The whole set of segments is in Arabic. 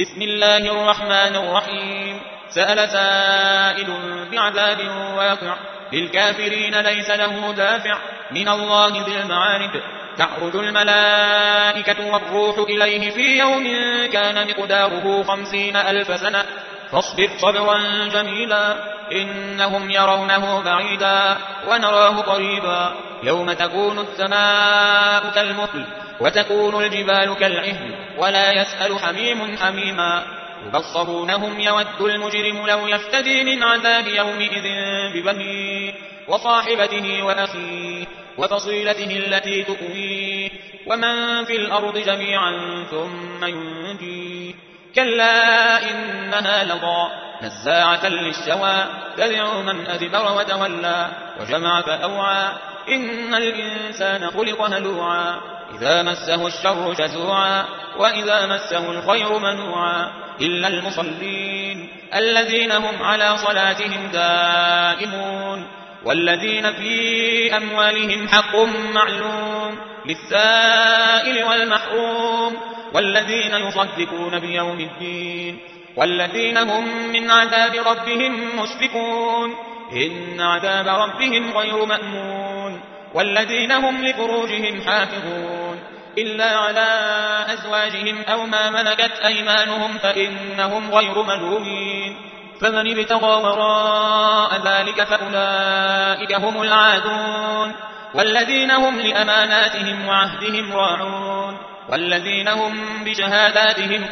بسم الله الرحمن الرحيم سأل سائل بعذاب واقع للكافرين ليس له دافع من الله ذي المعارج تعرج الملائكة والروح إليه في يوم كان مقداره 50,000 سنة فاصبر صبرا جميلا إنهم يرونه بعيدا ونراه قريبا يوم تكون السماء كالمهل وتكون الجبال كالعهن ولا يسأل حميم حميما يبصرونهم يود المجرم لو يفتدي من عذاب يومئذ ببنيه وصاحبته وأخيه وفصيلته التي تؤويه ومن في الأرض جميعا ثم ينجيه كلا إنها لظى نزاعة للشوى تدعو من أدبر وتولى وجمع فأوعى إن الإنسان خلق هلوعا إذا مسه الشر جزوعا وإذا مسه الخير منوعا إلا المصلين الذين هم على صلاتهم دائمون والذين في أموالهم حق معلوم للسائل والمحروم والذين يصدقون بيوم الدين والذين هم من عذاب ربهم مشفقون إن عذاب ربهم غير مأمون والذين هم لفروجهم حافظون إلا على أزواجهم أو ما ملكت أيمانهم فإنهم غير ملومين فمن ابتغى وراء ذلك فأولئك هم العادون والذين هم لأماناتهم وعهدهم راعون والذين هم بشهاداتهم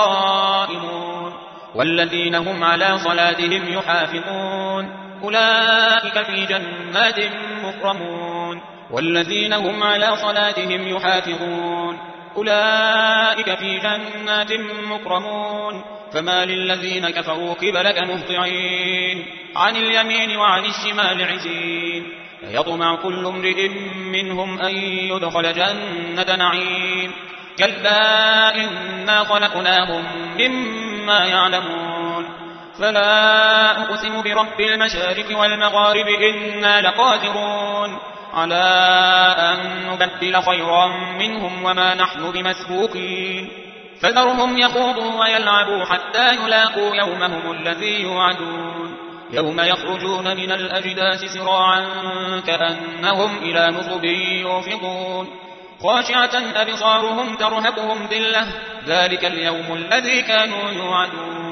قائمون والذين هم على صلاتهم يحافظون أولئك في جنات مكرمون والذين هم على صلاتهم يحافظون أولئك في جنات مكرمون فما للذين كفروا قبلك مهطعين عن اليمين وعن الشمال عزين يطمع كل امرئ منهم أن يدخل جنة نعيم كلا إنا خلقناهم مما يعلمون فلا أقسم برب المشارق والمغارب إنا لقادرون على أن نبدل خيرا منهم وما نحن بمسبوقين فذرهم يخوضوا ويلعبوا حتى يلاقوا يومهم الذي يوعدون يوم يخرجون من الأجداث سراعا كأنهم إلى نصب يوفضون خاشعة أبصارهم ترهقهم ذلة ذلك اليوم الذي كانوا يوعدون